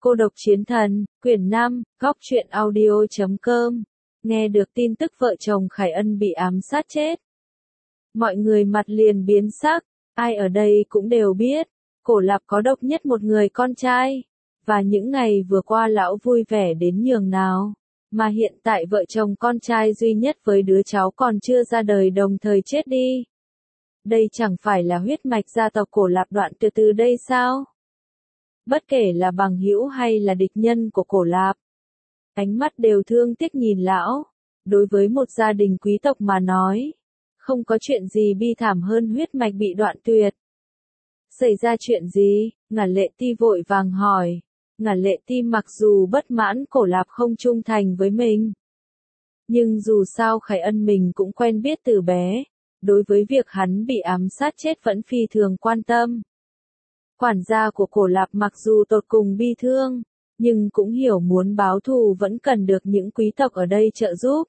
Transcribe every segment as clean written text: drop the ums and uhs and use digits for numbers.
Cô độc chiến thần, quyển 5, góc truyện audio.com. Nghe được tin tức vợ chồng Khải Ân bị ám sát chết. Mọi người mặt liền biến sắc, ai ở đây cũng đều biết, Cổ Lạp có độc nhất một người con trai. Và những ngày vừa qua lão vui vẻ đến nhường nào, mà hiện tại vợ chồng con trai duy nhất với đứa cháu còn chưa ra đời đồng thời chết đi. Đây chẳng phải là huyết mạch gia tộc Cổ Lạp đoạn tuyệt từ đây sao? Bất kể là bằng hữu hay là địch nhân của Cổ Lạp, ánh mắt đều thương tiếc nhìn lão. Đối với một gia đình quý tộc mà nói, không có chuyện gì bi thảm hơn huyết mạch bị đoạn tuyệt. Xảy ra chuyện gì? Ngả Lệ Ti vội vàng hỏi. Ngả Lệ Ti mặc dù bất mãn Cổ Lạp không trung thành với mình, nhưng dù sao Khải Ân mình cũng quen biết từ bé, đối với việc hắn bị ám sát chết vẫn phi thường quan tâm. Quản gia của Cổ Lạp mặc dù tột cùng bi thương, nhưng cũng hiểu muốn báo thù vẫn cần được những quý tộc ở đây trợ giúp.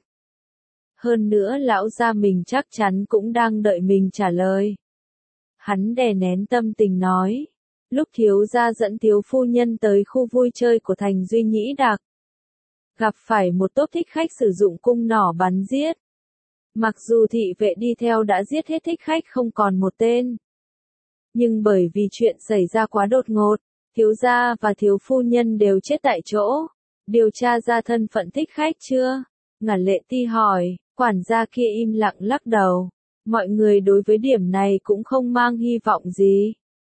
Hơn nữa lão gia mình chắc chắn cũng đang đợi mình trả lời. Hắn đè nén tâm tình nói, lúc thiếu gia dẫn thiếu phu nhân tới khu vui chơi của thành Duy Nhĩ Đạc, gặp phải một tốp thích khách sử dụng cung nỏ bắn giết. Mặc dù thị vệ đi theo đã giết hết thích khách không còn một tên, nhưng bởi vì chuyện xảy ra quá đột ngột, thiếu gia và thiếu phu nhân đều chết tại chỗ. Điều tra ra thân phận thích khách chưa? Ngả Lệ Ti hỏi. Quản gia kia im lặng lắc đầu. Mọi người đối với điểm này cũng không mang hy vọng gì.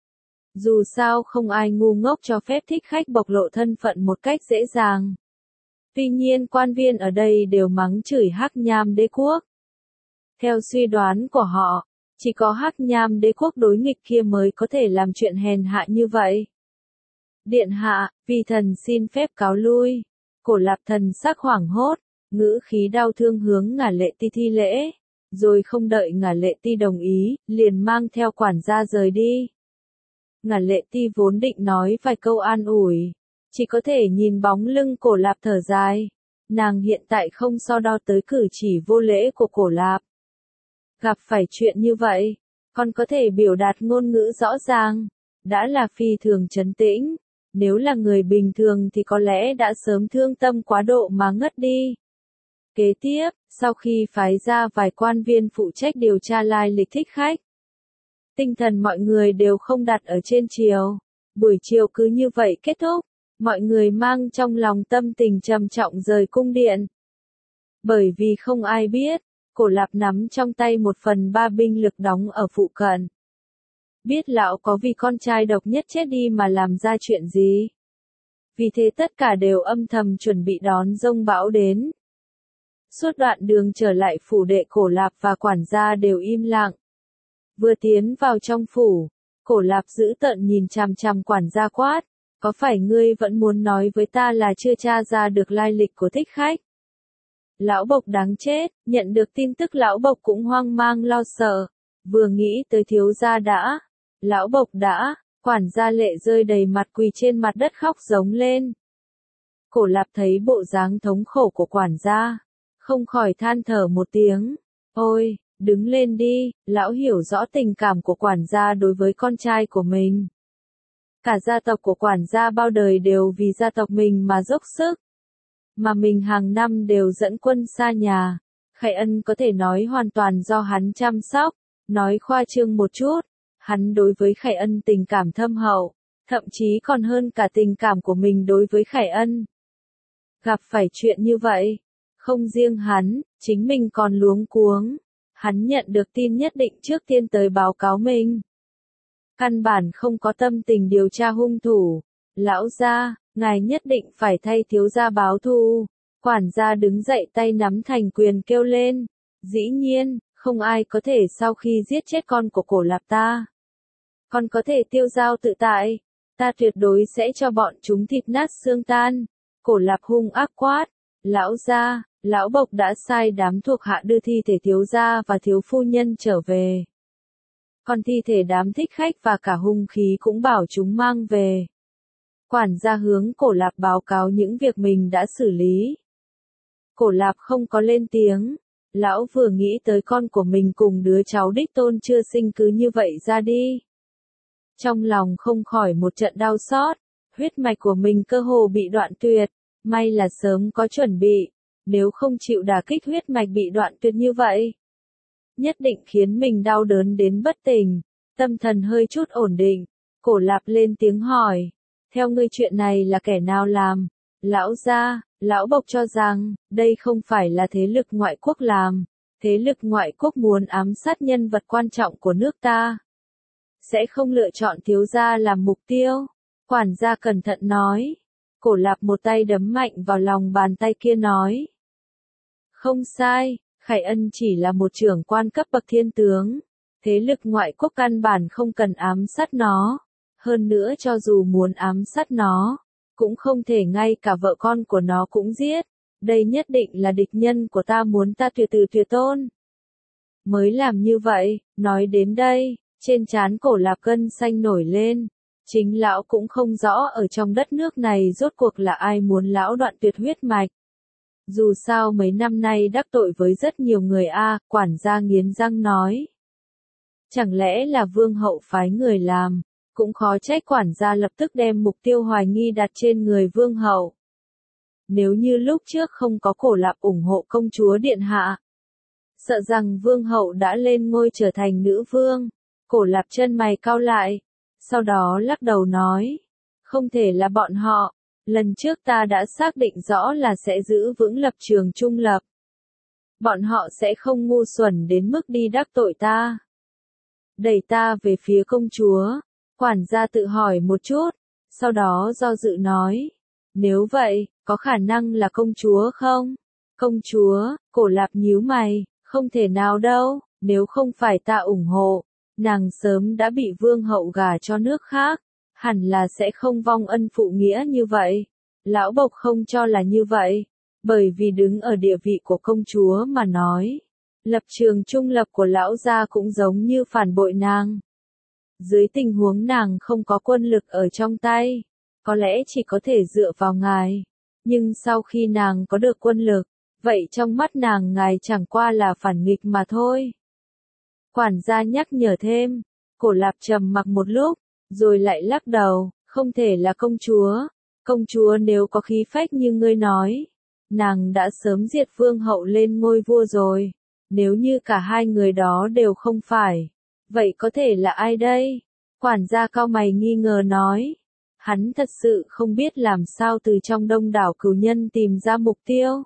Dù sao không ai ngu ngốc cho phép thích khách bộc lộ thân phận một cách dễ dàng. Tuy nhiên quan viên ở đây đều mắng chửi Hắc Nham đế quốc. Theo suy đoán của họ, chỉ có Hắc Nham đế quốc đối nghịch kia mới có thể làm chuyện hèn hạ như vậy. Điện hạ, vi thần xin phép cáo lui. Cổ Lạp thần sắc hoảng hốt, ngữ khí đau thương hướng Ngả Lệ Ti thi lễ, rồi không đợi Ngả Lệ Ti đồng ý, liền mang theo quản gia rời đi. Ngả Lệ Ti vốn định nói vài câu an ủi, chỉ có thể nhìn bóng lưng Cổ Lạp thở dài. Nàng hiện tại không so đo tới cử chỉ vô lễ của Cổ Lạp. Gặp phải chuyện như vậy, còn có thể biểu đạt ngôn ngữ rõ ràng, đã là phi thường trấn tĩnh. Nếu là người bình thường thì có lẽ đã sớm thương tâm quá độ mà ngất đi. Kế tiếp, sau khi phái ra vài quan viên phụ trách điều tra lai lịch thích khách, tinh thần mọi người đều không đặt ở trên chiều. Buổi chiều cứ như vậy kết thúc, mọi người mang trong lòng tâm tình trầm trọng rời cung điện. Bởi vì không ai biết, Cổ Lạp nắm trong tay 1/3 binh lực đóng ở phụ cận. Biết lão có vì con trai độc nhất chết đi mà làm ra chuyện gì. Vì thế tất cả đều âm thầm chuẩn bị đón giông bão đến. Suốt đoạn đường trở lại phủ đệ, Cổ Lạp và quản gia đều im lặng. Vừa tiến vào trong phủ, Cổ Lạp dữ tợn nhìn chằm chằm quản gia quát, có phải ngươi vẫn muốn nói với ta là chưa tra ra được lai lịch của thích khách? Lão Bộc đáng chết. Nhận được tin tức Lão Bộc cũng hoang mang lo sợ, vừa nghĩ tới thiếu gia đã. Lão Bộc đã, quản gia lệ rơi đầy mặt quỳ trên mặt đất khóc giống lên. Cổ Lạp thấy bộ dáng thống khổ của quản gia, không khỏi than thở một tiếng. Ôi, đứng lên đi, lão hiểu rõ tình cảm của quản gia đối với con trai của mình. Cả gia tộc của quản gia bao đời đều vì gia tộc mình mà dốc sức. Mà mình hàng năm đều dẫn quân xa nhà. Khải Ân có thể nói hoàn toàn do hắn chăm sóc. Nói khoa trương một chút, hắn đối với Khải Ân tình cảm thâm hậu, thậm chí còn hơn cả tình cảm của mình đối với Khải Ân. Gặp phải chuyện như vậy, không riêng hắn, chính mình còn luống cuống. Hắn nhận được tin nhất định trước tiên tới báo cáo mình. Căn bản không có tâm tình điều tra hung thủ. Lão gia, ngài nhất định phải thay thiếu gia báo thù. Quản gia đứng dậy tay nắm thành quyền kêu lên. Dĩ nhiên, không ai có thể sau khi giết chết con của Cổ Lạp ta, còn có thể tiêu dao tự tại. Ta tuyệt đối sẽ cho bọn chúng thịt nát xương tan. Cổ Lạp hung ác quát. Lão gia, Lão Bộc đã sai đám thuộc hạ đưa thi thể thiếu gia và thiếu phu nhân trở về. Còn thi thể đám thích khách và cả hung khí cũng bảo chúng mang về. Quản gia hướng Cổ Lạp báo cáo những việc mình đã xử lý. Cổ Lạp không có lên tiếng. Lão vừa nghĩ tới con của mình cùng đứa cháu đích tôn chưa sinh cứ như vậy ra đi. Trong lòng không khỏi một trận đau xót. Huyết mạch của mình cơ hồ bị đoạn tuyệt, may là sớm có chuẩn bị, nếu không chịu đả kích huyết mạch bị đoạn tuyệt như vậy, nhất định khiến mình đau đớn đến bất tỉnh. Tâm thần hơi chút ổn định, Cổ Lạp lên tiếng hỏi, theo ngươi chuyện này là kẻ nào làm? Lão gia, lão Bộc cho rằng, đây không phải là thế lực ngoại quốc làm, thế lực ngoại quốc muốn ám sát nhân vật quan trọng của nước ta, sẽ không lựa chọn thiếu gia làm mục tiêu. Quản gia cẩn thận nói. Cổ Lạp một tay đấm mạnh vào lòng bàn tay kia nói. Không sai, Khải Ân chỉ là một trưởng quan cấp bậc thiên tướng. Thế lực ngoại quốc căn bản không cần ám sát nó. Hơn nữa cho dù muốn ám sát nó, cũng không thể ngay cả vợ con của nó cũng giết. Đây nhất định là địch nhân của ta muốn ta tuyệt từ tuyệt tôn. Mới làm như vậy, nói đến đây, trên trán Cổ Lạp gân xanh nổi lên. Chính lão cũng không rõ ở trong đất nước này rốt cuộc là ai muốn lão đoạn tuyệt huyết mạch. Dù sao mấy năm nay đắc tội với rất nhiều người quản gia nghiến răng nói. Chẳng lẽ là vương hậu phái người làm, cũng khó trách quản gia lập tức đem mục tiêu hoài nghi đặt trên người vương hậu. Nếu như lúc trước không có Cổ Lạp ủng hộ công chúa điện hạ, sợ rằng vương hậu đã lên ngôi trở thành nữ vương. Cổ Lạp chân mày cau lại, sau đó lắc đầu nói, không thể là bọn họ, lần trước ta đã xác định rõ là sẽ giữ vững lập trường trung lập. Bọn họ sẽ không ngu xuẩn đến mức đi đắc tội ta. Đẩy ta về phía công chúa, quản gia tự hỏi một chút, sau đó do dự nói, nếu vậy, có khả năng là công chúa không? Công chúa, Cổ Lạp nhíu mày, không thể nào đâu, nếu không phải ta ủng hộ, nàng sớm đã bị vương hậu gả cho nước khác, hẳn là sẽ không vong ân phụ nghĩa như vậy. Lão Bộc không cho là như vậy, bởi vì đứng ở địa vị của công chúa mà nói, lập trường trung lập của lão gia cũng giống như phản bội nàng. Dưới tình huống nàng không có quân lực ở trong tay, có lẽ chỉ có thể dựa vào ngài, nhưng sau khi nàng có được quân lực, vậy trong mắt nàng ngài chẳng qua là phản nghịch mà thôi. Quản gia nhắc nhở thêm, Cổ Lạp trầm mặc một lúc, rồi lại lắc đầu, không thể là công chúa. Công chúa nếu có khí phách như ngươi nói, nàng đã sớm diệt vương hậu lên ngôi vua rồi. Nếu như cả hai người đó đều không phải, vậy có thể là ai đây? Quản gia cau mày nghi ngờ nói. Hắn thật sự không biết làm sao từ trong đông đảo cửu nhân tìm ra mục tiêu.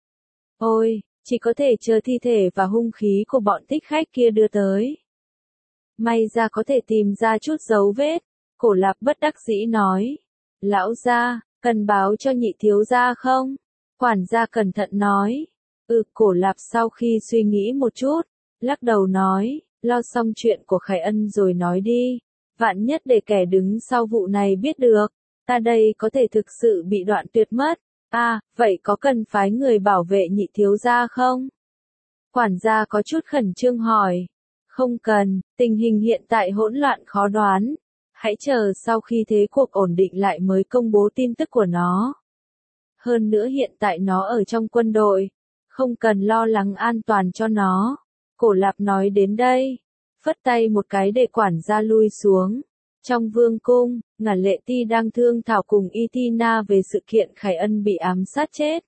Ôi, chỉ có thể chờ thi thể và hung khí của bọn thích khách kia đưa tới. May ra có thể tìm ra chút dấu vết. Cổ Lạp bất đắc dĩ nói. Lão gia, cần báo cho nhị thiếu gia không? Quản gia cẩn thận nói. Cổ Lạp sau khi suy nghĩ một chút, lắc đầu nói, lo xong chuyện của Khải Ân rồi nói đi. Vạn nhất để kẻ đứng sau vụ này biết được, ta đây có thể thực sự bị đoạn tuyệt mất. Vậy có cần phái người bảo vệ nhị thiếu gia không? Quản gia có chút khẩn trương hỏi. Không cần, tình hình hiện tại hỗn loạn khó đoán. Hãy chờ sau khi thế cuộc ổn định lại mới công bố tin tức của nó. Hơn nữa hiện tại nó ở trong quân đội, không cần lo lắng an toàn cho nó. Cổ Lạp nói đến đây, phất tay một cái để quản gia lui xuống. Trong vương cung, Ngả Lệ Ti đang thương thảo cùng Itina về sự kiện Khải Ân bị ám sát chết.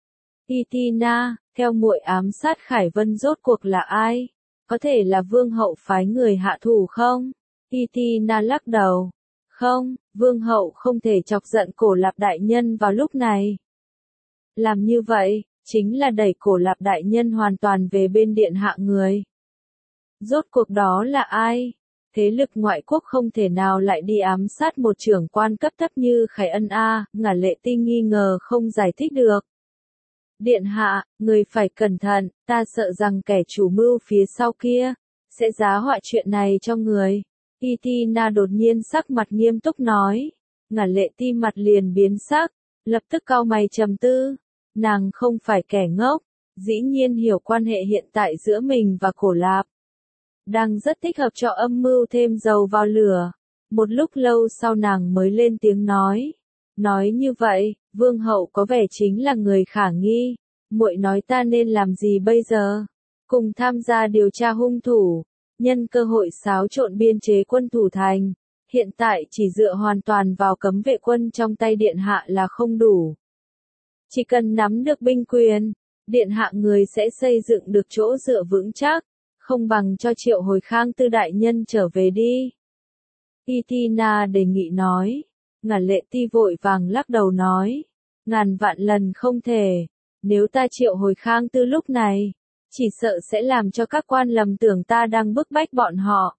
Itina, theo muội ám sát Khải Vân rốt cuộc là ai? Có thể là vương hậu phái người hạ thủ không? Itina lắc đầu. Không, vương hậu không thể chọc giận Cổ Lạp đại nhân vào lúc này. Làm như vậy, chính là đẩy Cổ Lạp đại nhân hoàn toàn về bên điện hạ người. Rốt cuộc đó là ai? Thế lực ngoại quốc không thể nào lại đi ám sát một trưởng quan cấp thấp như Khải Ân Ngả Lệ Ti nghi ngờ không giải thích được. Điện hạ, người phải cẩn thận, ta sợ rằng kẻ chủ mưu phía sau kia, sẽ giá họa chuyện này cho người. Itina đột nhiên sắc mặt nghiêm túc nói. Ngả Lệ Ti mặt liền biến sắc, lập tức cau mày trầm tư. Nàng không phải kẻ ngốc, dĩ nhiên hiểu quan hệ hiện tại giữa mình và Cổ Lạp. Đang rất thích hợp cho âm mưu thêm dầu vào lửa. Một lúc lâu sau nàng mới lên tiếng nói. Nói như vậy, vương hậu có vẻ chính là người khả nghi. Muội nói ta nên làm gì bây giờ? Cùng tham gia điều tra hung thủ, nhân cơ hội xáo trộn biên chế quân thủ thành. Hiện tại chỉ dựa hoàn toàn vào cấm vệ quân trong tay điện hạ là không đủ. Chỉ cần nắm được binh quyền, điện hạ người sẽ xây dựng được chỗ dựa vững chắc, không bằng cho triệu hồi Khang Tư đại nhân trở về đi. Itina đề nghị nói. Ngả Lệ Ti vội vàng lắc đầu nói. Ngàn vạn lần không thể. Nếu ta triệu hồi Khang Tư lúc này, chỉ sợ sẽ làm cho các quan lầm tưởng ta đang bức bách bọn họ.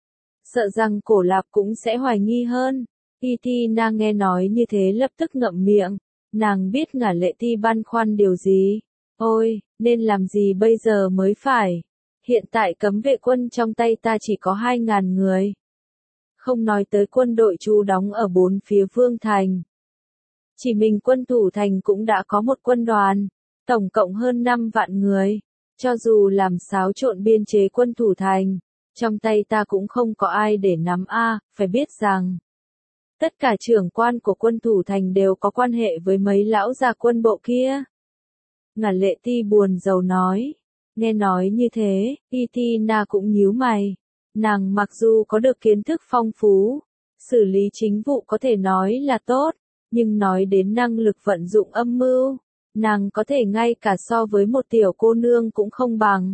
Sợ rằng Cổ Lạp cũng sẽ hoài nghi hơn. Itina nghe nói như thế lập tức ngậm miệng. Nàng biết Ngả Lệ Ti băn khoăn điều gì. Ôi, nên làm gì bây giờ mới phải. Hiện tại cấm vệ quân trong tay ta chỉ có 2.000 người. Không nói tới quân đội trú đóng ở bốn phía vương thành. Chỉ mình quân thủ thành cũng đã có một quân đoàn, tổng cộng hơn 5 vạn người. Cho dù làm xáo trộn biên chế quân thủ thành, trong tay ta cũng không có ai để nắm phải biết rằng tất cả trưởng quan của quân thủ thành đều có quan hệ với mấy lão già quân bộ kia. Ngả Lệ Ti buồn rầu nói. Nghe nói như thế, Itina cũng nhíu mày. Nàng mặc dù có được kiến thức phong phú, xử lý chính vụ có thể nói là tốt, nhưng nói đến năng lực vận dụng âm mưu, nàng có thể ngay cả so với một tiểu cô nương cũng không bằng.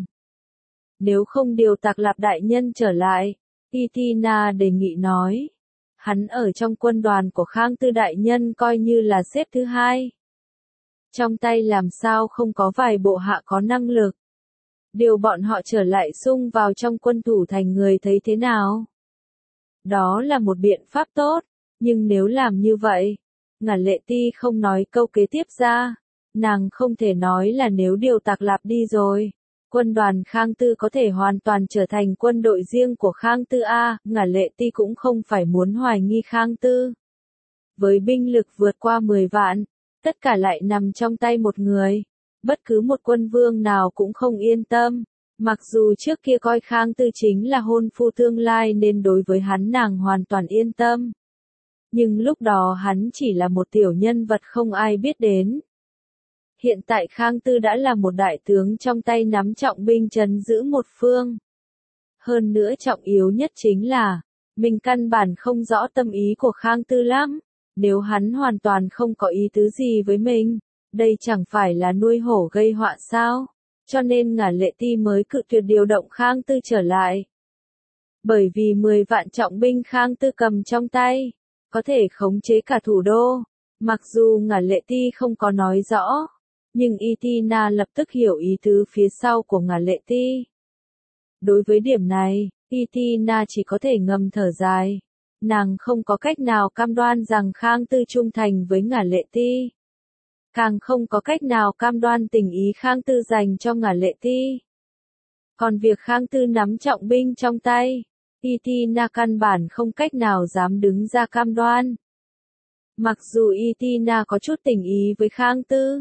Nếu không điều Tạc Lạp đại nhân trở lại, Itina đề nghị nói. Hắn ở trong quân đoàn của Khang Tư đại nhân coi như là xếp thứ 2. Trong tay làm sao không có vài bộ hạ có năng lực. Điều bọn họ trở lại xung vào trong quân thủ thành người thấy thế nào? Đó là một biện pháp tốt, nhưng nếu làm như vậy, Ngả Lệ Ti không nói câu kế tiếp ra, nàng không thể nói là nếu điều Tạc Lạp đi rồi, quân đoàn Khang Tư có thể hoàn toàn trở thành quân đội riêng của Khang Tư Ngả Lệ Ti cũng không phải muốn hoài nghi Khang Tư. Với binh lực vượt qua 10 vạn, tất cả lại nằm trong tay một người. Bất cứ một quân vương nào cũng không yên tâm, mặc dù trước kia coi Khang Tư chính là hôn phu tương lai nên đối với hắn nàng hoàn toàn yên tâm. Nhưng lúc đó hắn chỉ là một tiểu nhân vật không ai biết đến. Hiện tại Khang Tư đã là một đại tướng trong tay nắm trọng binh trấn giữ một phương. Hơn nữa trọng yếu nhất chính là, mình căn bản không rõ tâm ý của Khang Tư lắm, nếu hắn hoàn toàn không có ý tứ gì với mình. Đây chẳng phải là nuôi hổ gây họa sao? Cho nên Ngả Lệ Ti mới cự tuyệt điều động Khang Tư trở lại. Bởi vì 10 vạn trọng binh Khang Tư cầm trong tay, có thể khống chế cả thủ đô. Mặc dù Ngả Lệ Ti không có nói rõ, nhưng Itina lập tức hiểu ý tứ phía sau của Ngả Lệ Ti. Đối với điểm này, Itina chỉ có thể ngầm thở dài. Nàng không có cách nào cam đoan rằng Khang Tư trung thành với Ngả Lệ Ti. Càng không có cách nào cam đoan tình ý Khang Tư dành cho Ngả Lệ Ti. Còn việc Khang Tư nắm trọng binh trong tay, Itina căn bản không cách nào dám đứng ra cam đoan. Mặc dù Itina có chút tình ý với Khang Tư,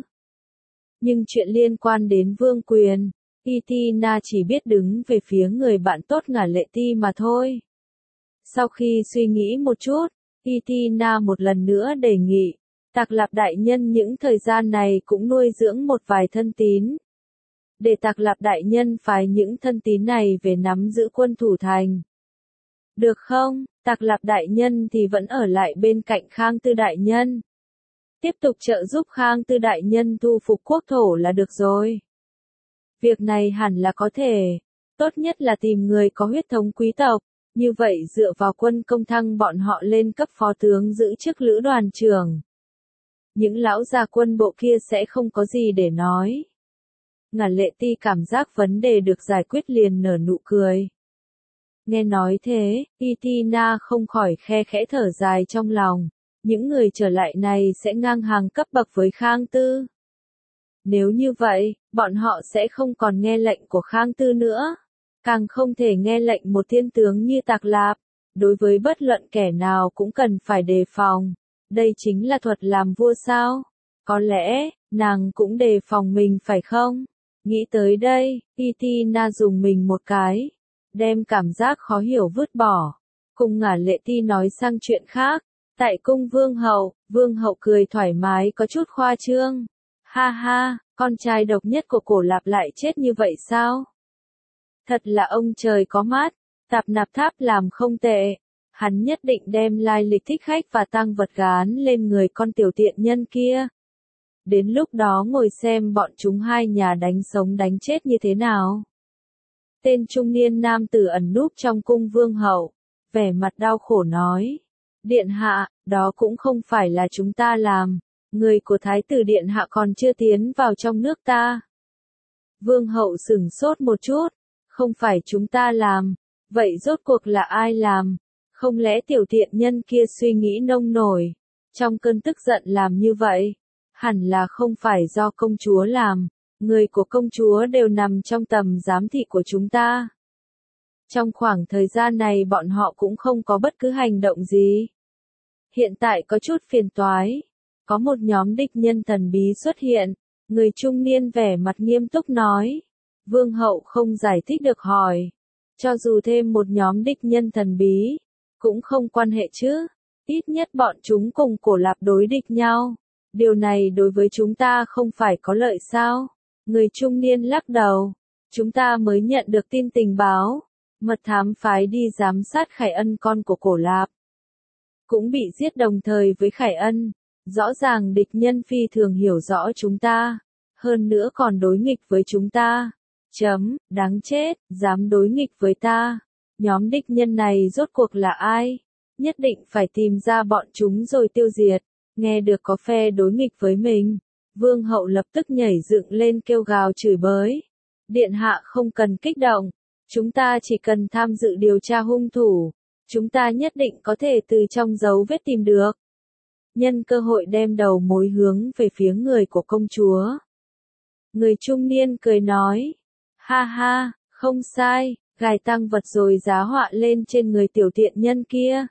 nhưng chuyện liên quan đến vương quyền, Itina chỉ biết đứng về phía người bạn tốt Ngả Lệ Ti mà thôi. Sau khi suy nghĩ một chút, Itina một lần nữa đề nghị. Tạc Lạp đại nhân những thời gian này cũng nuôi dưỡng một vài thân tín. Để Tạc Lạp đại nhân phái những thân tín này về nắm giữ quân thủ thành. Được không? Tạc Lạp đại nhân thì vẫn ở lại bên cạnh Khang Tư đại nhân. Tiếp tục trợ giúp Khang Tư đại nhân thu phục quốc thổ là được rồi. Việc này hẳn là có thể. Tốt nhất là tìm người có huyết thống quý tộc. Như vậy dựa vào quân công thăng bọn họ lên cấp phó tướng giữ chức lữ đoàn trưởng. Những lão già quân bộ kia sẽ không có gì để nói. Ngả Lệ Ti cảm giác vấn đề được giải quyết liền nở nụ cười. Nghe nói thế, Itina không khỏi khe khẽ thở dài trong lòng. Những người trở lại này sẽ ngang hàng cấp bậc với Khang Tư. Nếu như vậy, bọn họ sẽ không còn nghe lệnh của Khang Tư nữa. Càng không thể nghe lệnh một thiên tướng như Tạc Lạp. Đối với bất luận kẻ nào cũng cần phải đề phòng. Đây chính là thuật làm vua sao? Có lẽ, nàng cũng đề phòng mình phải không? Nghĩ tới đây, Itina dùng mình một cái. Đem cảm giác khó hiểu vứt bỏ. Cùng Ngả Lệ Ti nói sang chuyện khác. Tại cung vương hậu cười thoải mái có chút khoa trương. Ha ha, con trai độc nhất của Cổ Lạp lại chết như vậy sao? Thật là ông trời có mắt. Tạp Nạp Tháp làm không tệ. Hắn nhất định đem lai lịch thích khách và tang vật gán lên người con tiểu tiện nhân kia. Đến lúc đó ngồi xem bọn chúng hai nhà đánh sống đánh chết như thế nào. Tên trung niên nam tử ẩn núp trong cung vương hậu, vẻ mặt đau khổ nói. Điện hạ, đó cũng không phải là chúng ta làm, người của thái tử điện hạ còn chưa tiến vào trong nước ta. Vương hậu sửng sốt một chút, không phải chúng ta làm, vậy rốt cuộc là ai làm? Không lẽ tiểu tiện nhân kia suy nghĩ nông nổi, trong cơn tức giận làm như vậy? Hẳn là không phải do công chúa làm, người của công chúa đều nằm trong tầm giám thị của chúng ta. Trong khoảng thời gian này bọn họ cũng không có bất cứ hành động gì. Hiện tại có chút phiền toái, có một nhóm địch nhân thần bí xuất hiện, người trung niên vẻ mặt nghiêm túc nói. Vương hậu không giải thích được hỏi, cho dù thêm một nhóm địch nhân thần bí, cũng không quan hệ chứ, ít nhất bọn chúng cùng Cổ Lạp đối địch nhau. Điều này đối với chúng ta không phải có lợi sao? Người trung niên lắc đầu. Chúng ta mới nhận được tin tình báo. Mật thám phái đi giám sát Khải Ân con của Cổ Lạp. Cũng bị giết đồng thời với Khải Ân. Rõ ràng địch nhân phi thường hiểu rõ chúng ta. Hơn nữa còn đối nghịch với chúng ta. Đáng chết, dám đối nghịch với ta. Nhóm địch nhân này rốt cuộc là ai? Nhất định phải tìm ra bọn chúng rồi tiêu diệt. Nghe được có phe đối nghịch với mình, vương hậu lập tức nhảy dựng lên kêu gào chửi bới. Điện hạ không cần kích động, chúng ta chỉ cần tham dự điều tra hung thủ, chúng ta nhất định có thể từ trong dấu vết tìm được. Nhân cơ hội đem đầu mối hướng về phía người của công chúa. Người trung niên cười nói, ha ha, không sai, gài tang vật rồi giá họa lên trên người tiểu tiện nhân kia.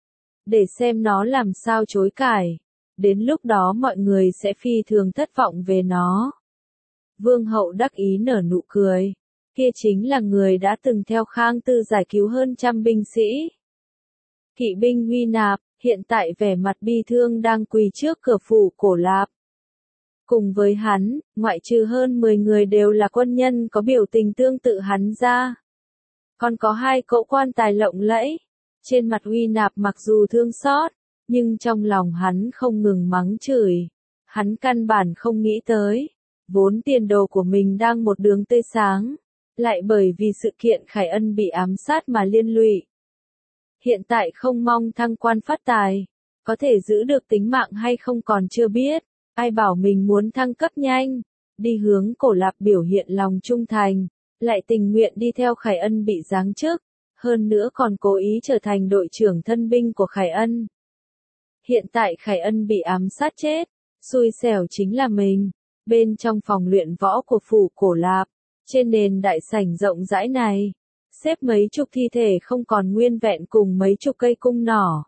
Để xem nó làm sao chối cãi. Đến lúc đó mọi người sẽ phi thường thất vọng về nó. Vương hậu đắc ý nở nụ cười. Kia chính là người đã từng theo Khang Tư giải cứu hơn trăm binh sĩ. Kỵ binh Huy Nạp, hiện tại vẻ mặt bi thương đang quỳ trước cửa phủ Cổ Lạp. Cùng với hắn, ngoại trừ hơn 10 người đều là quân nhân có biểu tình tương tự hắn ra. Còn có 2 cậu quan tài lộng lẫy. Trên mặt Huy Nạp mặc dù thương xót, nhưng trong lòng hắn không ngừng mắng chửi. Hắn căn bản không nghĩ tới, vốn tiền đồ của mình đang một đường tươi sáng, lại bởi vì sự kiện Khải Ân bị ám sát mà liên lụy. Hiện tại không mong thăng quan phát tài, có thể giữ được tính mạng hay không còn chưa biết, ai bảo mình muốn thăng cấp nhanh, đi hướng Cổ Lạp biểu hiện lòng trung thành, lại tình nguyện đi theo Khải Ân bị giáng chức, hơn nữa còn cố ý trở thành đội trưởng thân binh của Khải Ân. Hiện tại Khải Ân bị ám sát chết, xui xẻo chính là mình. Bên trong phòng luyện võ của phủ Cổ Lạp, trên nền đại sảnh rộng rãi này, xếp mấy chục thi thể không còn nguyên vẹn cùng mấy chục cây cung nỏ.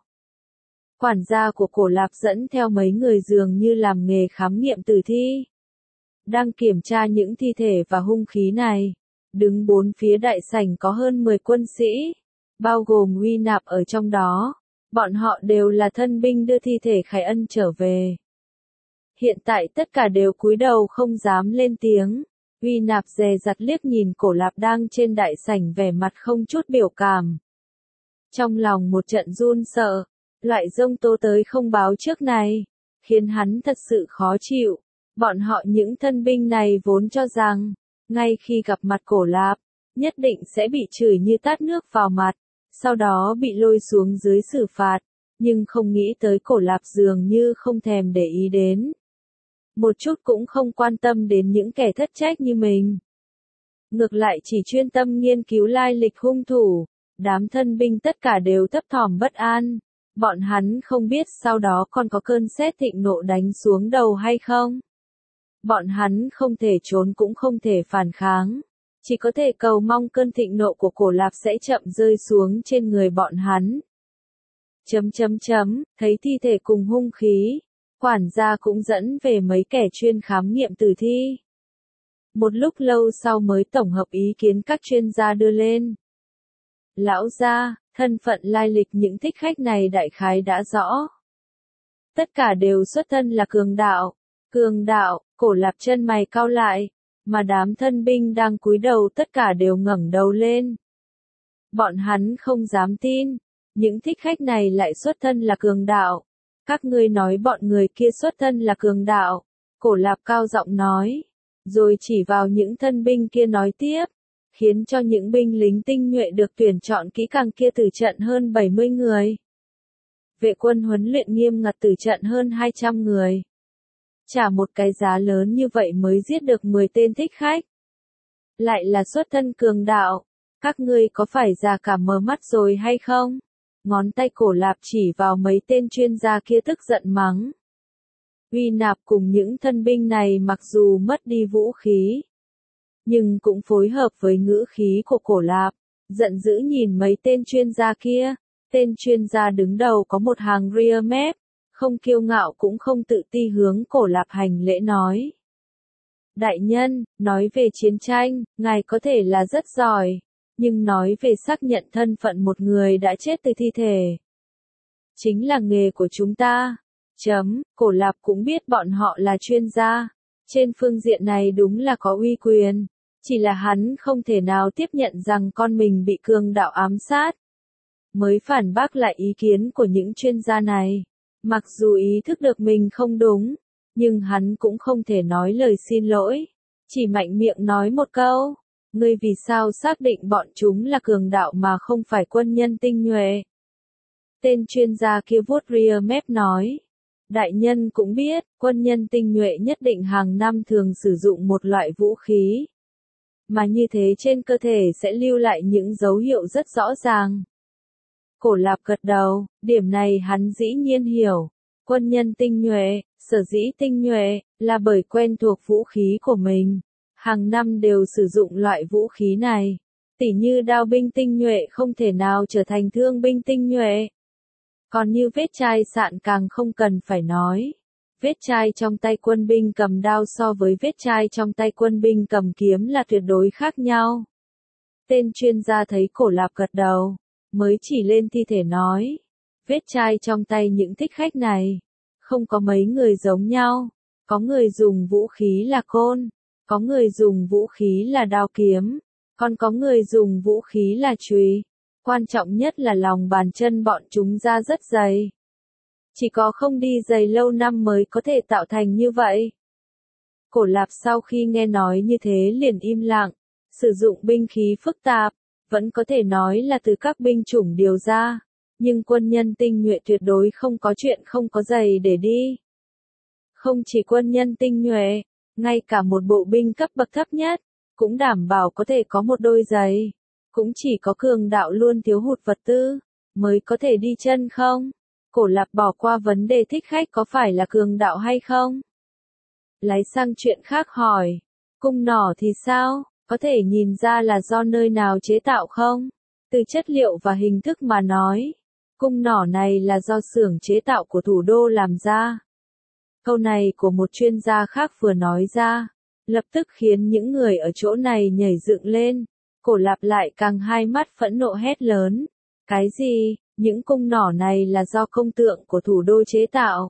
Quản gia của Cổ Lạp dẫn theo mấy người dường như làm nghề khám nghiệm tử thi. Đang kiểm tra những thi thể và hung khí này, đứng bốn phía đại sảnh có hơn 10 quân sĩ, bao gồm Huy Nạp ở trong đó. Bọn họ đều là thân binh đưa thi thể Khải Ân trở về. Hiện tại tất cả đều cúi đầu không dám lên tiếng. Huy Nạp dè dặt liếc nhìn Cổ Lạp đang trên đại sảnh vẻ mặt không chút biểu cảm. Trong lòng một trận run sợ, loại giông tố tới không báo trước này, khiến hắn thật sự khó chịu. Bọn họ những thân binh này vốn cho rằng, ngay khi gặp mặt Cổ Lạp, nhất định sẽ bị chửi như tát nước vào mặt, sau đó bị lôi xuống dưới xử phạt, nhưng không nghĩ tới Cổ Lạp dường như không thèm để ý đến. Một chút cũng không quan tâm đến những kẻ thất trách như mình. Ngược lại chỉ chuyên tâm nghiên cứu lai lịch hung thủ, đám thân binh tất cả đều thấp thỏm bất an. Bọn hắn không biết sau đó còn có cơn sét thịnh nộ đánh xuống đầu hay không. Bọn hắn không thể trốn cũng không thể phản kháng. Chỉ có thể cầu mong cơn thịnh nộ của Cổ Lạp sẽ chậm rơi xuống trên người bọn hắn. Thấy thi thể cùng hung khí, quản gia cũng dẫn về mấy kẻ chuyên khám nghiệm tử thi. Một lúc lâu sau mới tổng hợp ý kiến các chuyên gia đưa lên. Lão gia, thân phận lai lịch những thích khách này đại khái đã rõ. Tất cả đều xuất thân là cường đạo. Cường đạo, Cổ Lạp chân mày cau lại, mà đám thân binh đang cúi đầu tất cả đều ngẩng đầu lên. Bọn hắn không dám tin, Những thích khách này lại xuất thân là cường đạo. Các ngươi nói bọn người kia xuất thân là cường đạo. Cổ Lạp cao giọng nói. Rồi chỉ vào những thân binh kia nói tiếp. Khiến cho những binh lính tinh nhuệ được tuyển chọn kỹ càng kia tử trận hơn 70 người. Vệ quân huấn luyện nghiêm ngặt tử trận hơn 200 người. Trả một cái giá lớn như vậy mới giết được 10 tên thích khách. Lại là xuất thân cường đạo. Các ngươi có phải già cả mờ mắt rồi hay không? Ngón tay Cổ Lạp chỉ vào mấy tên chuyên gia kia tức giận mắng. Uy Nạp cùng những thân binh này mặc dù mất đi vũ khí, nhưng cũng phối hợp với ngữ khí của Cổ Lạp, giận dữ nhìn mấy tên chuyên gia kia. Tên chuyên gia đứng đầu có một hàng ria mép, không kiêu ngạo cũng không tự ti hướng Cổ Lạp hành lễ nói. Đại nhân, nói về chiến tranh, ngài có thể là rất giỏi, nhưng nói về xác nhận thân phận một người đã chết từ thi thể, chính là nghề của chúng ta. Cổ Lạp cũng biết bọn họ là chuyên gia, trên phương diện này đúng là có uy quyền, chỉ là hắn không thể nào tiếp nhận rằng con mình bị cường đạo ám sát. Mới phản bác lại ý kiến của những chuyên gia này. Mặc dù ý thức được mình không đúng, nhưng hắn cũng không thể nói lời xin lỗi, chỉ mạnh miệng nói một câu. Ngươi vì sao xác định bọn chúng là cường đạo mà không phải quân nhân tinh nhuệ? Tên chuyên gia kia vuốt ria mép nói. Đại nhân cũng biết, quân nhân tinh nhuệ nhất định hàng năm thường sử dụng một loại vũ khí, mà như thế trên cơ thể sẽ lưu lại những dấu hiệu rất rõ ràng. Cổ Lạp gật đầu, điểm này hắn dĩ nhiên hiểu. Quân nhân tinh nhuệ, sở dĩ tinh nhuệ, là bởi quen thuộc vũ khí của mình. Hàng năm đều sử dụng loại vũ khí này. Tỉ như đao binh tinh nhuệ không thể nào trở thành thương binh tinh nhuệ. Còn như vết chai sạn càng không cần phải nói. Vết chai trong tay quân binh cầm đao so với vết chai trong tay quân binh cầm kiếm là tuyệt đối khác nhau. Tên chuyên gia thấy Cổ Lạp gật đầu, mới chỉ lên thi thể nói. Vết chai trong tay những thích khách này, không có mấy người giống nhau. Có người dùng vũ khí là côn, có người dùng vũ khí là đao kiếm, còn có người dùng vũ khí là chùy. Quan trọng nhất là lòng bàn chân bọn chúng ra rất dày. Chỉ có không đi giày lâu năm mới có thể tạo thành như vậy. Cổ Lạp sau khi nghe nói như thế liền im lặng, sử dụng binh khí phức tạp, vẫn có thể nói là từ các binh chủng điều ra, nhưng quân nhân tinh nhuệ tuyệt đối không có chuyện không có giày để đi. Không chỉ quân nhân tinh nhuệ, ngay cả một bộ binh cấp bậc thấp nhất, cũng đảm bảo có thể có một đôi giày. Cũng chỉ có cường đạo luôn thiếu hụt vật tư, mới có thể đi chân không? Cổ Lạp bỏ qua vấn đề thích khách có phải là cường đạo hay không? Lái sang chuyện khác hỏi, cung nỏ thì sao? Có thể nhìn ra là do nơi nào chế tạo không? Từ chất liệu và hình thức mà nói, cung nỏ này là do xưởng chế tạo của thủ đô làm ra. Câu này của một chuyên gia khác vừa nói ra, lập tức khiến những người ở chỗ này nhảy dựng lên. Cổ Lạp lại càng hai mắt phẫn nộ hét lớn. Cái gì? Những cung nỏ này là do công tượng của thủ đô chế tạo.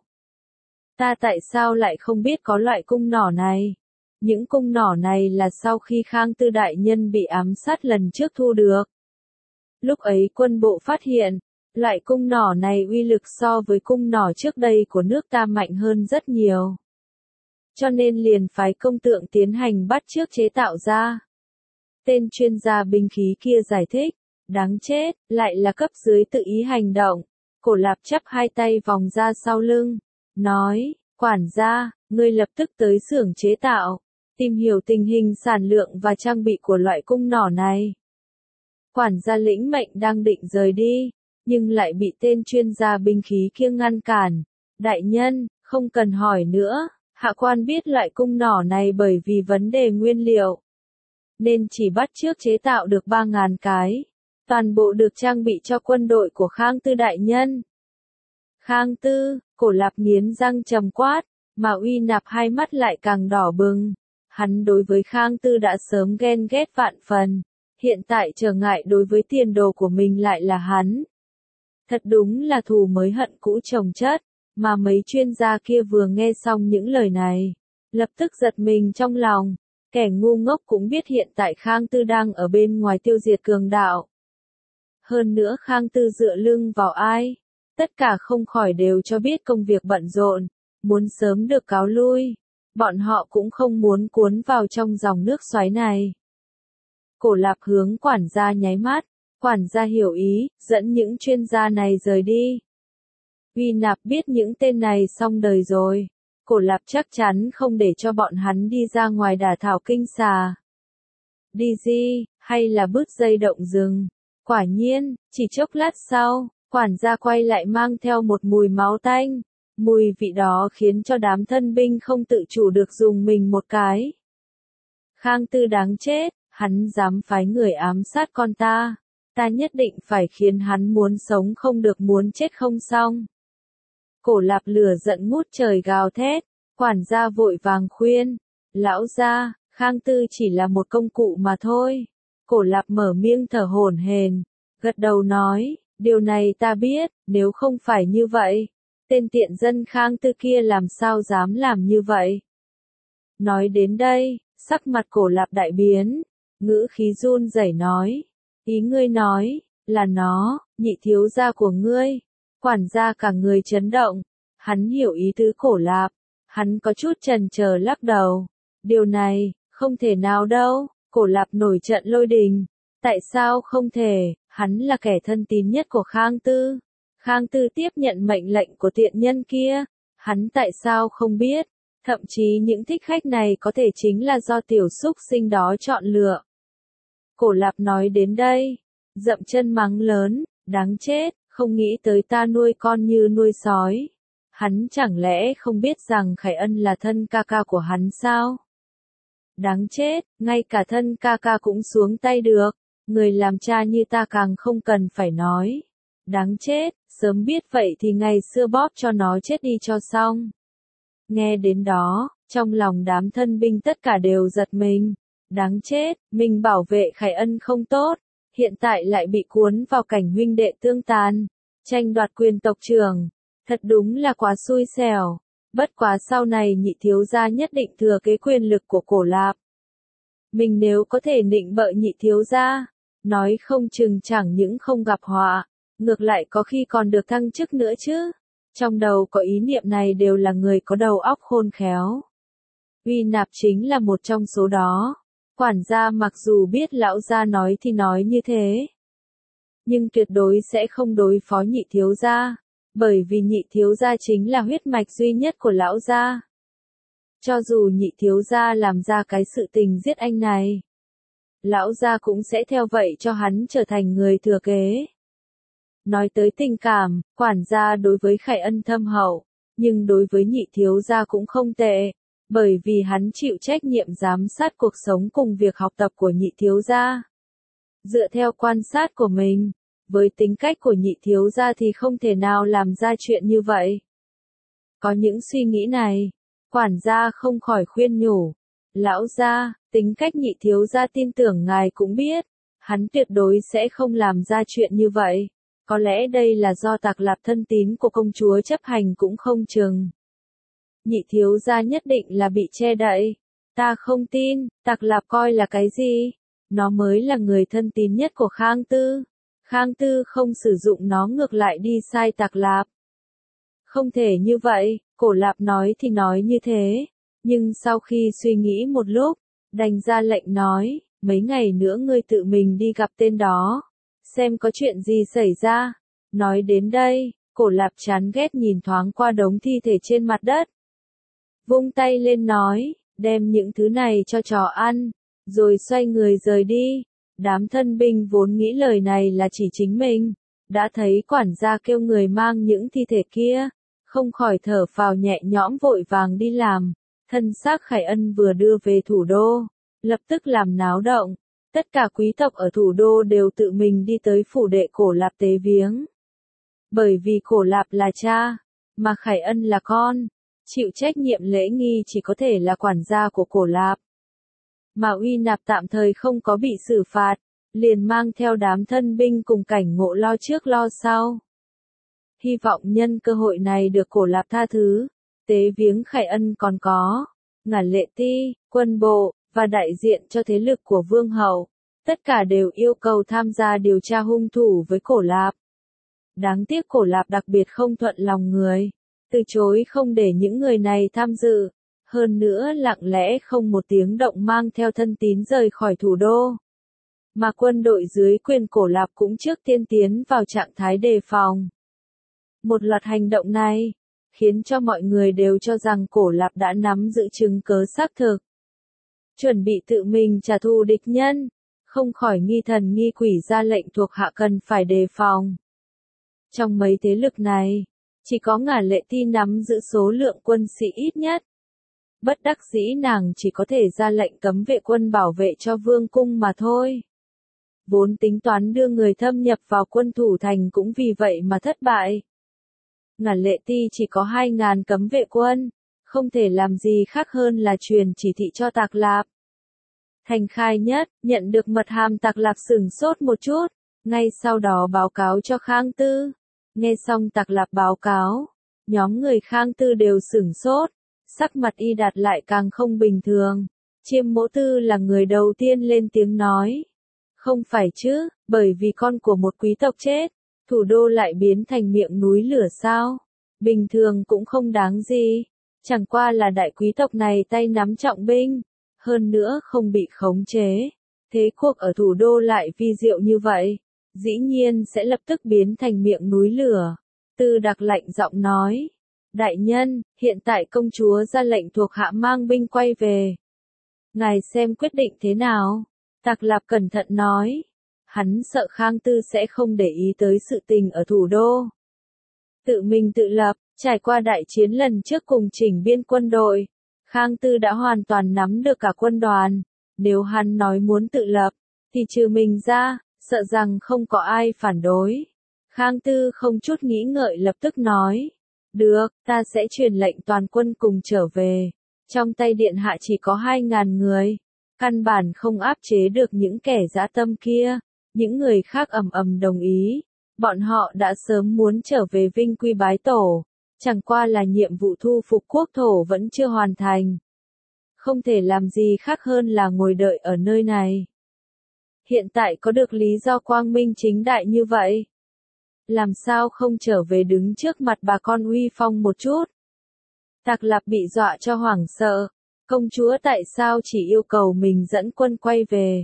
Ta tại sao lại không biết có loại cung nỏ này? Những cung nỏ này là sau khi Khang Tư đại nhân bị ám sát lần trước thu được. Lúc ấy quân bộ phát hiện, loại cung nỏ này uy lực so với cung nỏ trước đây của nước ta mạnh hơn rất nhiều. Cho nên liền phái công tượng tiến hành bắt chước chế tạo ra. Tên chuyên gia binh khí kia giải thích, đáng chết, lại là cấp dưới tự ý hành động. Cổ Lạp chắp hai tay vòng ra sau lưng, nói, quản gia, ngươi lập tức tới xưởng chế tạo, tìm hiểu tình hình sản lượng và trang bị của loại cung nỏ này. Quản gia lĩnh mệnh đang định rời đi, nhưng lại bị tên chuyên gia binh khí kia ngăn cản. Đại nhân, không cần hỏi nữa, hạ quan biết loại cung nỏ này bởi vì vấn đề nguyên liệu, nên chỉ bắt chước chế tạo được 3.000 cái. Toàn bộ được trang bị cho quân đội của Khang Tư đại nhân. Khang Tư, Cổ Lạp nghiến răng trầm quát, mà Uy Nạp hai mắt lại càng đỏ bừng. Hắn đối với Khang Tư đã sớm ghen ghét vạn phần. Hiện tại trở ngại đối với tiền đồ của mình lại là hắn. Thật đúng là thù mới hận cũ chồng chất, mà mấy chuyên gia kia vừa nghe xong những lời này, lập tức giật mình trong lòng. Kẻ ngu ngốc cũng biết hiện tại Khang Tư đang ở bên ngoài tiêu diệt cường đạo. Hơn nữa Khang Tư dựa lưng vào ai? Tất cả không khỏi đều cho biết công việc bận rộn, muốn sớm được cáo lui. Bọn họ cũng không muốn cuốn vào trong dòng nước xoáy này. Cổ Lạp hướng quản gia nháy mắt, quản gia hiểu ý, dẫn những chuyên gia này rời đi. Uy Nạp biết những tên này xong đời rồi. Cổ Lạp chắc chắn không để cho bọn hắn đi ra ngoài đả thảo kinh xà. Đi gì, hay là bứt dây động rừng. Quả nhiên, chỉ chốc lát sau, quản gia quay lại mang theo một mùi máu tanh. Mùi vị đó khiến cho đám thân binh không tự chủ được dùng mình một cái. Khang Tư đáng chết, hắn dám phái người ám sát con ta. Ta nhất định phải khiến hắn muốn sống không được muốn chết không xong. Cổ Lạp lửa giận ngút trời gào thét, quản gia vội vàng khuyên. Lão gia, Khang Tư chỉ là một công cụ mà thôi. Cổ Lạp mở miệng thở hổn hển, gật đầu nói, điều này ta biết, nếu không phải như vậy, tên tiện dân Khang Tư kia làm sao dám làm như vậy. Nói đến đây, sắc mặt Cổ Lạp đại biến, ngữ khí run rẩy nói, ý ngươi nói, là nó, nhị thiếu gia của ngươi. Quản gia cả người chấn động, hắn hiểu ý tứ Cổ Lạp, hắn có chút chần chờ lắc đầu, điều này, không thể nào đâu. Cổ Lạp nổi trận lôi đình, tại sao không thể, hắn là kẻ thân tín nhất của Khang Tư. Khang Tư tiếp nhận mệnh lệnh của tiện nhân kia, hắn tại sao không biết, thậm chí những thích khách này có thể chính là do tiểu súc sinh đó chọn lựa. Cổ Lạp nói đến đây, dậm chân mắng lớn, đáng chết, không nghĩ tới ta nuôi con như nuôi sói. Hắn chẳng lẽ không biết rằng Khải Ân là thân ca ca của hắn sao? Đáng chết, ngay cả thân ca ca cũng xuống tay được, người làm cha như ta càng không cần phải nói. Đáng chết, sớm biết vậy thì ngày xưa bóp cho nó chết đi cho xong. Nghe đến đó, trong lòng đám thân binh tất cả đều giật mình. Đáng chết, mình bảo vệ Khải Ân không tốt, hiện tại lại bị cuốn vào cảnh huynh đệ tương tàn, tranh đoạt quyền tộc trưởng. Thật đúng là quá xui xẻo. Bất quá sau này nhị thiếu gia nhất định thừa kế quyền lực của Cổ Lạp. Mình nếu có thể nịnh bợ nhị thiếu gia, nói không chừng chẳng những không gặp họa, ngược lại có khi còn được thăng chức nữa chứ. Trong đầu có ý niệm này đều là người có đầu óc khôn khéo. Uy Nạp chính là một trong số đó. Quản gia mặc dù biết lão gia nói thì nói như thế, nhưng tuyệt đối sẽ không đối phó nhị thiếu gia. Bởi vì nhị thiếu gia chính là huyết mạch duy nhất của lão gia. Cho dù nhị thiếu gia làm ra cái sự tình giết anh này, lão gia cũng sẽ theo vậy cho hắn trở thành người thừa kế. Nói tới tình cảm, quản gia đối với Khải Ân thâm hậu, nhưng đối với nhị thiếu gia cũng không tệ, bởi vì hắn chịu trách nhiệm giám sát cuộc sống cùng việc học tập của nhị thiếu gia. Dựa theo quan sát của mình, với tính cách của nhị thiếu gia thì không thể nào làm ra chuyện như vậy. Có những suy nghĩ này, quản gia không khỏi khuyên nhủ. Lão gia, tính cách nhị thiếu gia tin tưởng ngài cũng biết, hắn tuyệt đối sẽ không làm ra chuyện như vậy. Có lẽ đây là do Tạc Lạp thân tín của công chúa chấp hành cũng không chừng. Nhị thiếu gia nhất định là bị che đậy. Ta không tin, Tạc Lạp coi là cái gì? Nó mới là người thân tín nhất của Khang Tư. Khang Tư không sử dụng nó ngược lại đi sai Tạc Lạp. Không thể như vậy, Cổ Lạp nói thì nói như thế, nhưng sau khi suy nghĩ một lúc, đành ra lệnh nói, mấy ngày nữa ngươi tự mình đi gặp tên đó, xem có chuyện gì xảy ra. Nói đến đây, Cổ Lạp chán ghét nhìn thoáng qua đống thi thể trên mặt đất. Vung tay lên nói, đem những thứ này cho chó ăn, rồi xoay người rời đi. Đám thân binh vốn nghĩ lời này là chỉ chính mình, đã thấy quản gia kêu người mang những thi thể kia, không khỏi thở phào nhẹ nhõm vội vàng đi làm. Thân xác Khải Ân vừa đưa về thủ đô, lập tức làm náo động, tất cả quý tộc ở thủ đô đều tự mình đi tới phủ đệ Cổ Lạp tế viếng. Bởi vì Cổ Lạp là cha, mà Khải Ân là con, chịu trách nhiệm lễ nghi chỉ có thể là quản gia của Cổ Lạp. Mà Uy Nạp tạm thời không có bị xử phạt, liền mang theo đám thân binh cùng Cảnh Ngộ lo trước lo sau. Hy vọng nhân cơ hội này được Cổ Lạp tha thứ. Tế viếng Khải Ân còn có Ngả Lệ Ti, quân bộ, và đại diện cho thế lực của vương hậu. Tất cả đều yêu cầu tham gia điều tra hung thủ với Cổ Lạp. Đáng tiếc Cổ Lạp đặc biệt không thuận lòng người, từ chối không để những người này tham dự, hơn nữa lặng lẽ không một tiếng động mang theo thân tín rời khỏi thủ đô. Mà quân đội dưới quyền Cổ Lạp cũng trước tiên tiến vào trạng thái đề phòng. Một loạt hành động này, khiến cho mọi người đều cho rằng Cổ Lạp đã nắm giữ chứng cớ xác thực. Chuẩn bị tự mình trả thù địch nhân, không khỏi nghi thần nghi quỷ ra lệnh thuộc hạ cần phải đề phòng. Trong mấy thế lực này, chỉ có Ngả Lệ Ti nắm giữ số lượng quân sĩ ít nhất. Bất đắc dĩ nàng chỉ có thể ra lệnh cấm vệ quân bảo vệ cho vương cung mà thôi. Vốn tính toán đưa người thâm nhập vào quân thủ thành cũng vì vậy mà thất bại. Ngả Lệ Ti chỉ có 2.000 cấm vệ quân, không thể làm gì khác hơn là truyền chỉ thị cho Tạc Lạp. Thành khai nhất, nhận được mật hàm Tạc Lạp sửng sốt một chút, ngay sau đó báo cáo cho Khang Tư. Nghe xong Tạc Lạp báo cáo, nhóm người Khang Tư đều sửng sốt, sắc mặt Y Đạt lại càng không bình thường. Chiêm Mỗ Tư là người đầu tiên lên tiếng nói. Không phải chứ, bởi vì con của một quý tộc chết, thủ đô lại biến thành miệng núi lửa sao? Bình thường cũng không đáng gì, chẳng qua là đại quý tộc này tay nắm trọng binh, hơn nữa không bị khống chế. Thế cuộc ở thủ đô lại vi diệu như vậy, dĩ nhiên sẽ lập tức biến thành miệng núi lửa. Tư Đặc lạnh giọng nói, đại nhân, hiện tại công chúa ra lệnh thuộc hạ mang binh quay về. Ngài xem quyết định thế nào? Tạc Lạp cẩn thận nói, hắn sợ Khang Tư sẽ không để ý tới sự tình ở thủ đô. Tự mình tự lập, trải qua đại chiến lần trước cùng chỉnh biên quân đội, Khang Tư đã hoàn toàn nắm được cả quân đoàn. Nếu hắn nói muốn tự lập, thì trừ mình ra, sợ rằng không có ai phản đối. Khang Tư không chút nghĩ ngợi lập tức nói, được, ta sẽ truyền lệnh toàn quân cùng trở về. Trong tay điện hạ chỉ có 2.000 người, căn bản không áp chế được những kẻ dã tâm kia. Những người khác ầm ầm đồng ý, bọn họ đã sớm muốn trở về vinh quy bái tổ, chẳng qua là nhiệm vụ thu phục quốc thổ vẫn chưa hoàn thành. Không thể làm gì khác hơn là ngồi đợi ở nơi này. Hiện tại có được lý do quang minh chính đại như vậy, làm sao không trở về đứng trước mặt bà con uy phong một chút? Tạc Lạp bị dọa cho hoảng sợ, công chúa tại sao chỉ yêu cầu mình dẫn quân quay về,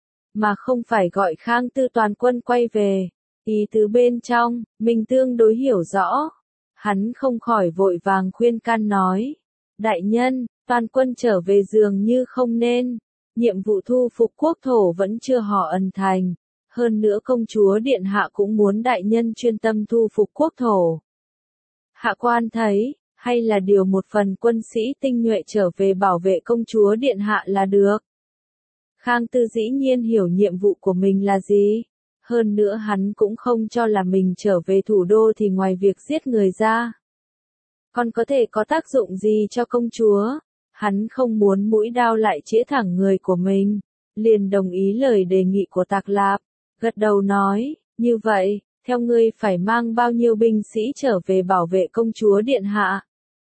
mà không phải gọi Khang Tư toàn quân quay về? Ý tứ bên trong, mình tương đối hiểu rõ. Hắn không khỏi vội vàng khuyên can nói, đại nhân, toàn quân trở về dường như không nên. Nhiệm vụ thu phục quốc thổ vẫn chưa họ ẩn thành. Hơn nữa công chúa điện hạ cũng muốn đại nhân chuyên tâm thu phục quốc thổ. Hạ quan thấy, hay là điều một phần quân sĩ tinh nhuệ trở về bảo vệ công chúa điện hạ là được. Khang Tư dĩ nhiên hiểu nhiệm vụ của mình là gì. Hơn nữa hắn cũng không cho là mình trở về thủ đô thì ngoài việc giết người ra, còn có thể có tác dụng gì cho công chúa. Hắn không muốn mũi đao lại chĩa thẳng người của mình, liền đồng ý lời đề nghị của Tạc Lạp, gật đầu nói, như vậy, theo ngươi phải mang bao nhiêu binh sĩ trở về bảo vệ công chúa điện hạ?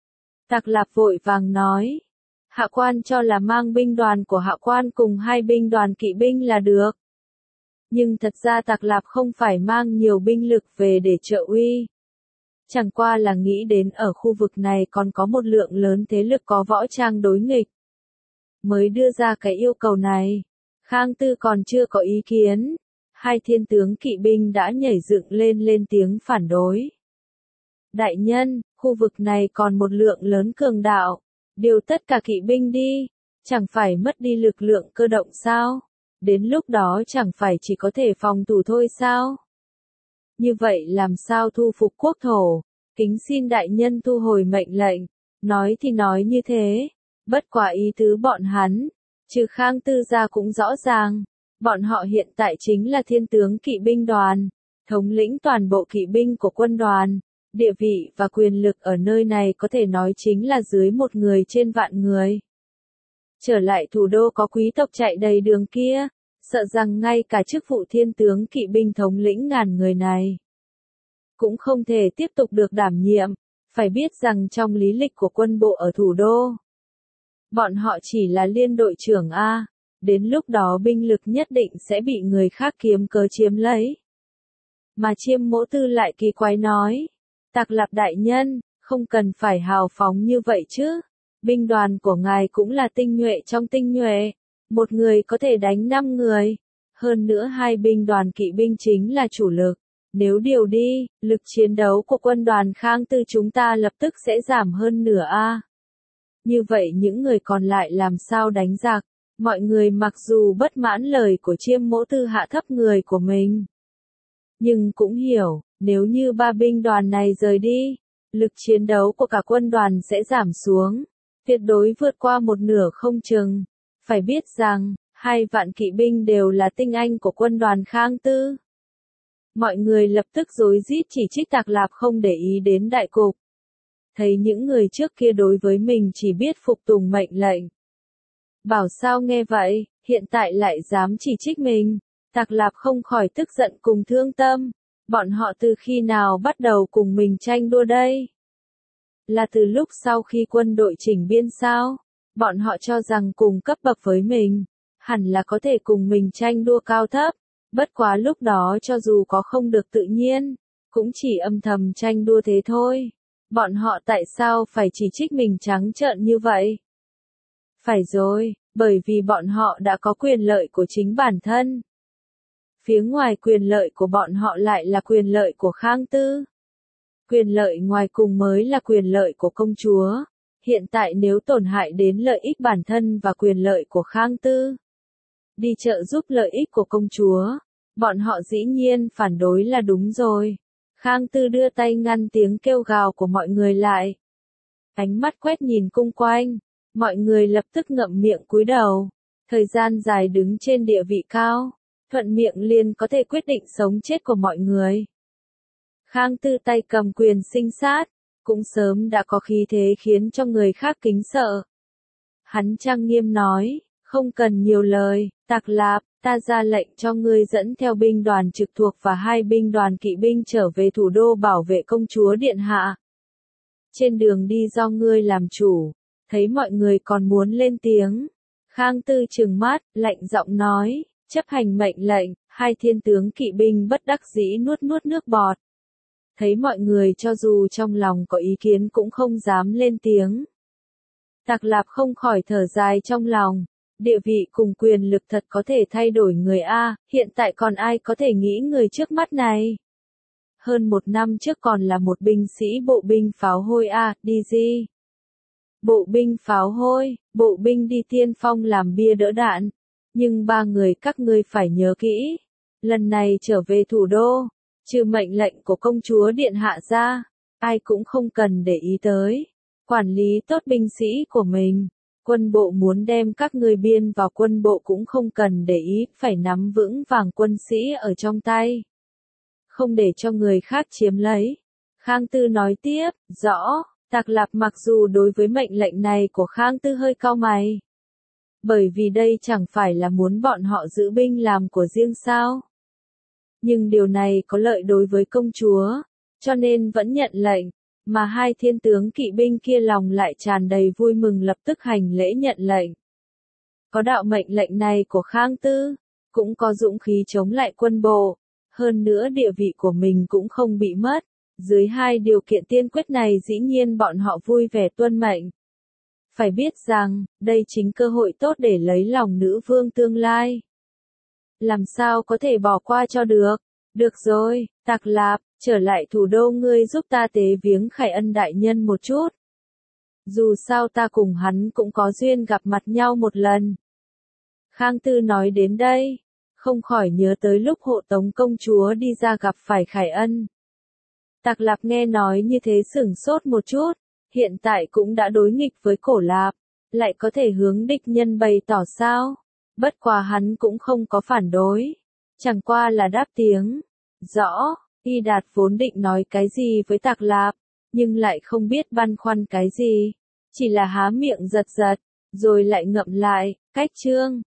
Tạc Lạp vội vàng nói, hạ quan cho là mang binh đoàn của hạ quan cùng 2 binh đoàn kỵ binh là được. Nhưng thật ra Tạc Lạp không phải mang nhiều binh lực về để trợ uy. Chẳng qua là nghĩ đến ở khu vực này còn có một lượng lớn thế lực có võ trang đối nghịch, mới đưa ra cái yêu cầu này. Khang Tư còn chưa có ý kiến, 2 thiên tướng kỵ binh đã nhảy dựng lên tiếng phản đối. Đại nhân, khu vực này còn một lượng lớn cường đạo, điều tất cả kỵ binh đi, chẳng phải mất đi lực lượng cơ động sao? Đến lúc đó chẳng phải chỉ có thể phòng thủ thôi sao? Như vậy làm sao thu phục quốc thổ? Kính xin đại nhân thu hồi mệnh lệnh. Nói thì nói như thế, bất quả ý tứ bọn hắn, trừ Khang Tư ra cũng rõ ràng. Bọn họ hiện tại chính là thiên tướng kỵ binh đoàn, thống lĩnh toàn bộ kỵ binh của quân đoàn. Địa vị và quyền lực ở nơi này có thể nói chính là dưới một người trên vạn người. Trở lại thủ đô có quý tộc chạy đầy đường kia, sợ rằng ngay cả chức vụ thiên tướng kỵ binh thống lĩnh ngàn người này cũng không thể tiếp tục được đảm nhiệm. Phải biết rằng trong lý lịch của quân bộ ở thủ đô, bọn họ chỉ là liên đội trưởng A, đến lúc đó binh lực nhất định sẽ bị người khác kiếm cớ chiếm lấy. Mà Chiêm Mỗ Tư lại kỳ quái nói, Tạc Lạp đại nhân, không cần phải hào phóng như vậy chứ, binh đoàn của ngài cũng là tinh nhuệ trong tinh nhuệ, một người có thể đánh 5 người, hơn nữa hai binh đoàn kỵ binh chính là chủ lực. Nếu điều đi, lực chiến đấu của quân đoàn Khang Tư chúng ta lập tức sẽ giảm hơn nửa a. Như vậy những người còn lại làm sao đánh giặc? Mọi người mặc dù bất mãn lời của Chiêm Mỗ Tư hạ thấp người của mình, nhưng cũng hiểu, nếu như ba binh đoàn này rời đi, lực chiến đấu của cả quân đoàn sẽ giảm xuống, tuyệt đối vượt qua một nửa không chừng. Phải biết rằng, 2 vạn kỵ binh đều là tinh anh của quân đoàn Khang Tư. Mọi người lập tức rối rít chỉ trích Tạc Lạp không để ý đến đại cục. Thấy những người trước kia đối với mình chỉ biết phục tùng mệnh lệnh. Bảo sao nghe vậy, hiện tại lại dám chỉ trích mình. Tạc Lạp không khỏi tức giận cùng thương tâm. Bọn họ từ khi nào bắt đầu cùng mình tranh đua đây? Là từ lúc sau khi quân đội chỉnh biên sao? Bọn họ cho rằng cùng cấp bậc với mình, hẳn là có thể cùng mình tranh đua cao thấp. Bất quá lúc đó cho dù có không được tự nhiên, cũng chỉ âm thầm tranh đua thế thôi. Bọn họ tại sao phải chỉ trích mình trắng trợn như vậy? Phải rồi, bởi vì bọn họ đã có quyền lợi của chính bản thân. Phía ngoài quyền lợi của bọn họ lại là quyền lợi của Khang Tư. Quyền lợi ngoài cùng mới là quyền lợi của công chúa. Hiện tại nếu tổn hại đến lợi ích bản thân và quyền lợi của Khang Tư, đi trợ giúp lợi ích của công chúa, bọn họ dĩ nhiên phản đối là đúng rồi. Khang Tư đưa tay ngăn tiếng kêu gào của mọi người lại. Ánh mắt quét nhìn xung quanh, mọi người lập tức ngậm miệng cúi đầu. Thời gian dài đứng trên địa vị cao, thuận miệng liền có thể quyết định sống chết của mọi người. Khang Tư tay cầm quyền sinh sát, cũng sớm đã có khí thế khiến cho người khác kính sợ. Hắn trang nghiêm nói, không cần nhiều lời, Tạc Lạp, ta ra lệnh cho ngươi dẫn theo binh đoàn trực thuộc và 2 binh đoàn kỵ binh trở về thủ đô bảo vệ công chúa điện hạ. Trên đường đi do ngươi làm chủ, thấy mọi người còn muốn lên tiếng. Khang Tư trừng mắt, lạnh giọng nói, chấp hành mệnh lệnh, 2 thiên tướng kỵ binh bất đắc dĩ nuốt nước bọt. Thấy mọi người cho dù trong lòng có ý kiến cũng không dám lên tiếng. Tạc Lạp không khỏi thở dài trong lòng. Địa vị cùng quyền lực thật có thể thay đổi người A, hiện tại còn ai có thể nghĩ người trước mắt này. Hơn 1 năm trước còn là một binh sĩ bộ binh pháo hôi A, đi gì? Bộ binh pháo hôi, bộ binh đi tiên phong làm bia đỡ đạn. Nhưng 3 người các ngươi phải nhớ kỹ. Lần này trở về thủ đô, trừ mệnh lệnh của công chúa điện hạ ra, ai cũng không cần để ý tới. Quản lý tốt binh sĩ của mình. Quân bộ muốn đem các ngươi biên vào quân bộ cũng không cần để ý, phải nắm vững vàng quân sĩ ở trong tay. Không để cho người khác chiếm lấy. Khang Tư nói tiếp, rõ, Tạc Lạp mặc dù đối với mệnh lệnh này của Khang Tư hơi cau mày. Bởi vì đây chẳng phải là muốn bọn họ giữ binh làm của riêng sao. Nhưng điều này có lợi đối với công chúa, cho nên vẫn nhận lệnh. Mà 2 thiên tướng kỵ binh kia lòng lại tràn đầy vui mừng lập tức hành lễ nhận lệnh. Có đạo mệnh lệnh này của Khang Tư, cũng có dũng khí chống lại quân bộ, hơn nữa địa vị của mình cũng không bị mất. Dưới 2 điều kiện tiên quyết này dĩ nhiên bọn họ vui vẻ tuân mệnh. Phải biết rằng, đây chính cơ hội tốt để lấy lòng nữ vương tương lai. Làm sao có thể bỏ qua cho được? Được rồi, Tạc Lạp, trở lại thủ đô ngươi giúp ta tế viếng Khải Ân đại nhân một chút. Dù sao ta cùng hắn cũng có duyên gặp mặt nhau một lần. Khang Tư nói đến đây, không khỏi nhớ tới lúc hộ tống công chúa đi ra gặp phải Khải Ân. Tạc Lạp nghe nói như thế sửng sốt một chút, hiện tại cũng đã đối nghịch với Cổ Lạp, lại có thể hướng địch nhân bày tỏ sao? Bất quá hắn cũng không có phản đối, chẳng qua là đáp tiếng. Rõ, Y Đạt vốn định nói cái gì với Tạc Lạp, nhưng lại không biết băn khoăn cái gì, chỉ là há miệng giật giật, rồi lại ngậm lại, cách chương.